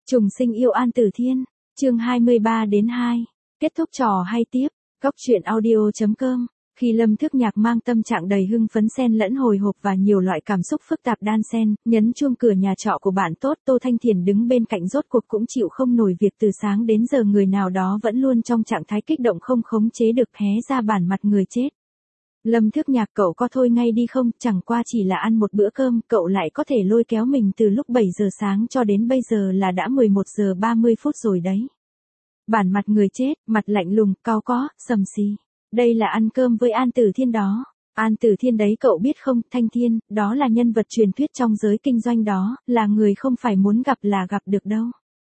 Trùng sinh yêu An Tử Thiên, chương 23-2, kết thúc trò hay tiếp, góc truyện audio.com. Khi Lâm Thức Nhạc mang tâm trạng đầy hưng phấn xen lẫn hồi hộp và nhiều loại cảm xúc phức tạp đan xen, nhấn chuông cửa nhà trọ của bạn tốt Tô Thanh Thiền đứng bên cạnh rốt cuộc cũng chịu không nổi việc từ sáng đến giờ người nào đó vẫn luôn trong trạng thái kích động không khống chế được hé ra bản mặt người chết. Lâm Thức Nhạc, cậu có thôi ngay đi không, chẳng qua chỉ là ăn một bữa cơm, cậu lại có thể lôi kéo mình từ lúc 7 giờ sáng cho đến bây giờ là đã 11 giờ 30 phút rồi đấy. Bản mặt người chết, mặt lạnh lùng, cau có, sầm xì. Đây là ăn cơm với An Tử Thiên đó. An Tử Thiên đấy cậu biết không, Thanh Thiên, đó là nhân vật truyền thuyết trong giới kinh doanh đó, là người không phải muốn gặp là gặp được đâu.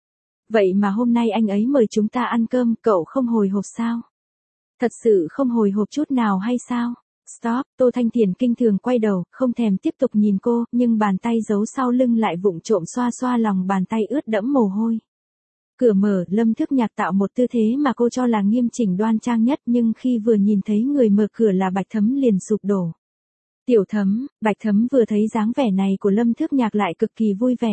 Vậy mà hôm nay anh ấy mời chúng ta ăn cơm, cậu không hồi hộp sao? Thật sự không hồi hộp chút nào hay sao? Stop, Tô Thanh Thiền kinh thường quay đầu, không thèm tiếp tục nhìn cô, nhưng bàn tay giấu sau lưng lại vụng trộm xoa xoa lòng bàn tay ướt đẫm mồ hôi. Cửa mở, Lâm Thức Nhạc tạo một tư thế mà cô cho là nghiêm chỉnh đoan trang nhất, nhưng khi vừa nhìn thấy người mở cửa là Bạch Thấm liền sụp đổ. Tiểu Thấm, Bạch Thấm vừa thấy dáng vẻ này của Lâm Thức Nhạc lại cực kỳ vui vẻ.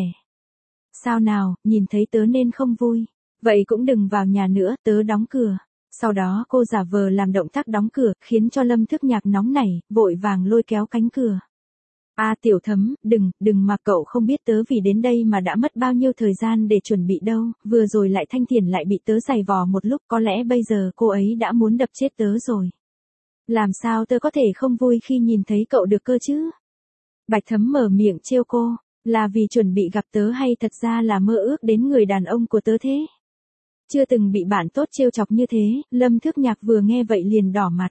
Sao nào, nhìn thấy tớ nên không vui. Vậy cũng đừng vào nhà nữa, tớ đóng cửa. Sau đó cô giả vờ làm động tác đóng cửa, khiến cho Lâm Thức Nhạc nóng nảy, vội vàng lôi kéo cánh cửa. Tiểu Thấm, đừng mà cậu không biết tớ vì đến đây mà đã mất bao nhiêu thời gian để chuẩn bị đâu, vừa rồi lại Thanh Thiền lại bị tớ giày vò một lúc, có lẽ bây giờ cô ấy đã muốn đập chết tớ rồi. Làm sao tớ có thể không vui khi nhìn thấy cậu được cơ chứ? Bạch Thấm mở miệng trêu cô, là vì chuẩn bị gặp tớ hay thật ra là mơ ước đến người đàn ông của tớ thế? Chưa từng bị bạn tốt trêu chọc như thế, Lâm Thức Nhạc vừa nghe vậy liền đỏ mặt.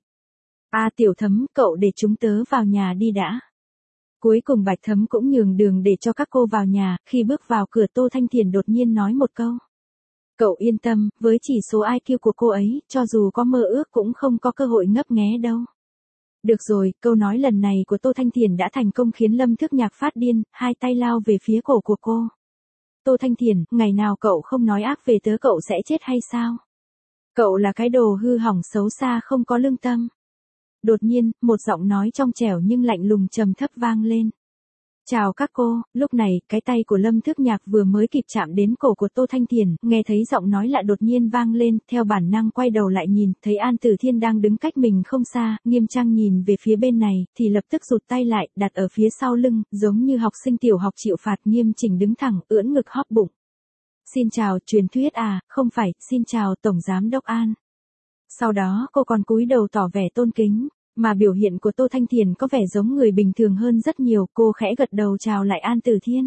Tiểu Thấm, cậu để chúng tớ vào nhà đi đã. Cuối cùng Bạch Thấm cũng nhường đường để cho các cô vào nhà, khi bước vào cửa Tô Thanh Thiền đột nhiên nói một câu. Cậu yên tâm, với chỉ số IQ của cô ấy, cho dù có mơ ước cũng không có cơ hội ngấp nghé đâu. Được rồi, câu nói lần này của Tô Thanh Thiền đã thành công khiến Lâm Thức Nhạc phát điên, hai tay lao về phía cổ của cô. Tô Thanh Thiền, ngày nào cậu không nói ác về tớ cậu sẽ chết hay sao? Cậu là cái đồ hư hỏng xấu xa không có lương tâm. Đột nhiên, một giọng nói trong trẻo nhưng lạnh lùng trầm thấp vang lên. Chào các cô, lúc này, cái tay của Lâm Thức Nhạc vừa mới kịp chạm đến cổ của Tô Thanh Thiền, nghe thấy giọng nói lạ đột nhiên vang lên, theo bản năng quay đầu lại nhìn, thấy An Tử Thiên đang đứng cách mình không xa, nghiêm trang nhìn về phía bên này, thì lập tức rụt tay lại, đặt ở phía sau lưng, giống như học sinh tiểu học chịu phạt nghiêm chỉnh đứng thẳng, ưỡn ngực hóp bụng. Xin chào, truyền thuyết không phải, xin chào Tổng Giám Đốc An. Sau đó cô còn cúi đầu tỏ vẻ tôn kính, mà biểu hiện của Tô Thanh Thiền có vẻ giống người bình thường hơn rất nhiều, cô khẽ gật đầu chào lại An Tử Thiên.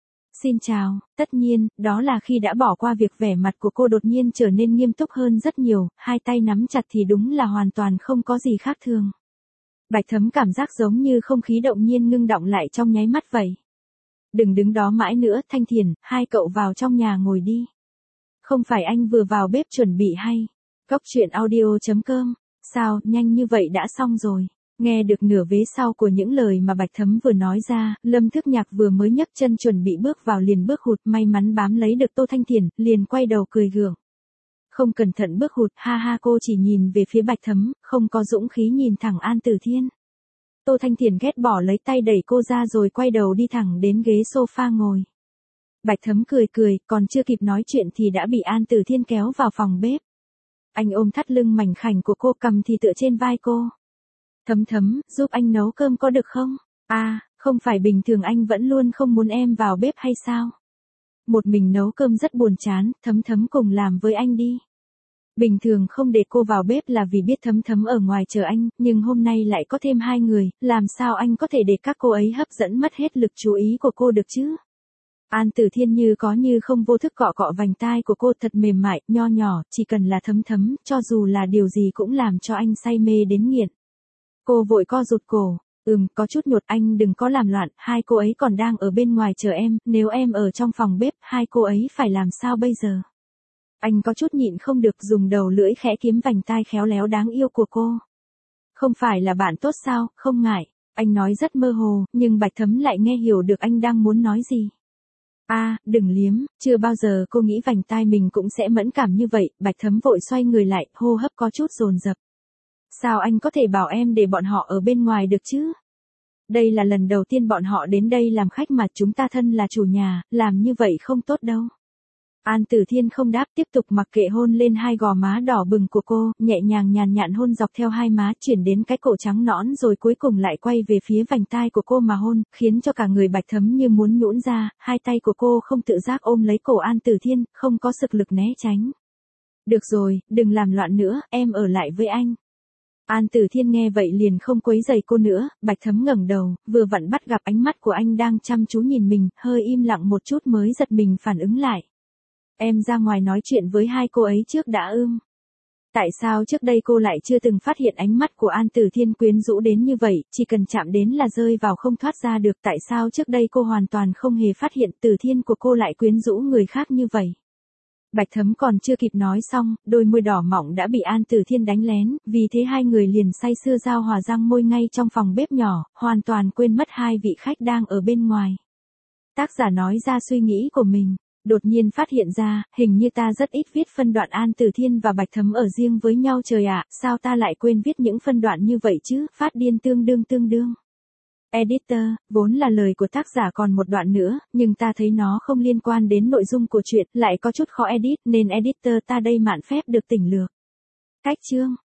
Xin chào, tất nhiên, đó là khi đã bỏ qua việc vẻ mặt của cô đột nhiên trở nên nghiêm túc hơn rất nhiều, hai tay nắm chặt thì đúng là hoàn toàn không có gì khác thường. Bạch Thấm cảm giác giống như không khí động nhiên ngưng đọng lại trong nháy mắt vậy. Đừng đứng đó mãi nữa, Thanh Thiền, hai cậu vào trong nhà ngồi đi. Không phải anh vừa vào bếp chuẩn bị hay? Góc truyện audio.com. Sao, nhanh như vậy đã xong rồi. Nghe được nửa vế sau của những lời mà Bạch Thấm vừa nói ra, Lâm Thức Nhạc vừa mới nhấc chân chuẩn bị bước vào liền bước hụt, may mắn bám lấy được Tô Thanh Thiền, liền quay đầu cười gượng. Không cẩn thận bước hụt, ha ha, cô chỉ nhìn về phía Bạch Thấm, không có dũng khí nhìn thẳng An Tử Thiên. Tô Thanh Thiền ghét bỏ lấy tay đẩy cô ra rồi quay đầu đi thẳng đến ghế sofa ngồi. Bạch Thấm cười, còn chưa kịp nói chuyện thì đã bị An Tử Thiên kéo vào phòng bếp. Anh ôm thắt lưng mảnh khảnh của cô, cầm thì tựa trên vai cô. Thấm, giúp anh nấu cơm có được không? Không phải bình thường anh vẫn luôn không muốn em vào bếp hay sao? Một mình nấu cơm rất buồn chán, Thấm cùng làm với anh đi. Bình thường không để cô vào bếp là vì biết Thấm ở ngoài chờ anh, nhưng hôm nay lại có thêm hai người, làm sao anh có thể để các cô ấy hấp dẫn mất hết lực chú ý của cô được chứ? An Tử Thiên như có như không vô thức cọ cọ vành tai của cô thật mềm mại, nho nhỏ, chỉ cần là Thấm, cho dù là điều gì cũng làm cho anh say mê đến nghiện. Cô vội co rụt cổ, có chút nhột, anh đừng có làm loạn, hai cô ấy còn đang ở bên ngoài chờ em, nếu em ở trong phòng bếp, hai cô ấy phải làm sao bây giờ? Anh có chút nhịn không được dùng đầu lưỡi khẽ kiếm vành tai khéo léo đáng yêu của cô. Không phải là bạn tốt sao, không ngại, anh nói rất mơ hồ, nhưng Bạch Thấm lại nghe hiểu được anh đang muốn nói gì. Đừng liếm, chưa bao giờ cô nghĩ vành tai mình cũng sẽ mẫn cảm như vậy, Bạch Thấm vội xoay người lại, hô hấp có chút dồn dập. Sao anh có thể bảo em để bọn họ ở bên ngoài được chứ? Đây là lần đầu tiên bọn họ đến đây làm khách mà chúng ta thân là chủ nhà, làm như vậy không tốt đâu. An Tử Thiên không đáp, tiếp tục mặc kệ hôn lên hai gò má đỏ bừng của cô, nhẹ nhàng nhàn nhạt hôn dọc theo hai má, chuyển đến cái cổ trắng nõn rồi cuối cùng lại quay về phía vành tai của cô mà hôn, khiến cho cả người Bạch Thấm như muốn nhũn ra, hai tay của cô không tự giác ôm lấy cổ An Tử Thiên, không có sức lực né tránh. Được rồi, đừng làm loạn nữa, em ở lại với anh. An Tử Thiên nghe vậy liền không quấy rầy cô nữa, Bạch Thấm ngẩng đầu, vừa vặn bắt gặp ánh mắt của anh đang chăm chú nhìn mình, hơi im lặng một chút mới giật mình phản ứng lại. Em ra ngoài nói chuyện với hai cô ấy trước đã ưm. Tại sao trước đây cô lại chưa từng phát hiện ánh mắt của An Tử Thiên quyến rũ đến như vậy, chỉ cần chạm đến là rơi vào không thoát ra được, tại sao trước đây cô hoàn toàn không hề phát hiện Tử Thiên của cô lại quyến rũ người khác như vậy. Bạch Thấm còn chưa kịp nói xong, đôi môi đỏ mọng đã bị An Tử Thiên đánh lén, vì thế hai người liền say sưa giao hòa răng môi ngay trong phòng bếp nhỏ, hoàn toàn quên mất hai vị khách đang ở bên ngoài. Tác giả nói ra suy nghĩ của mình, đột nhiên phát hiện ra, hình như ta rất ít viết phân đoạn An Tử Thiên và Bạch Thấm ở riêng với nhau trời ạ, sao ta lại quên viết những phân đoạn như vậy chứ, phát điên tương đương. Editor, vốn là lời của tác giả còn một đoạn nữa, nhưng ta thấy nó không liên quan đến nội dung của truyện, lại có chút khó edit, nên editor ta đây mạn phép được tỉnh lược. Cách chương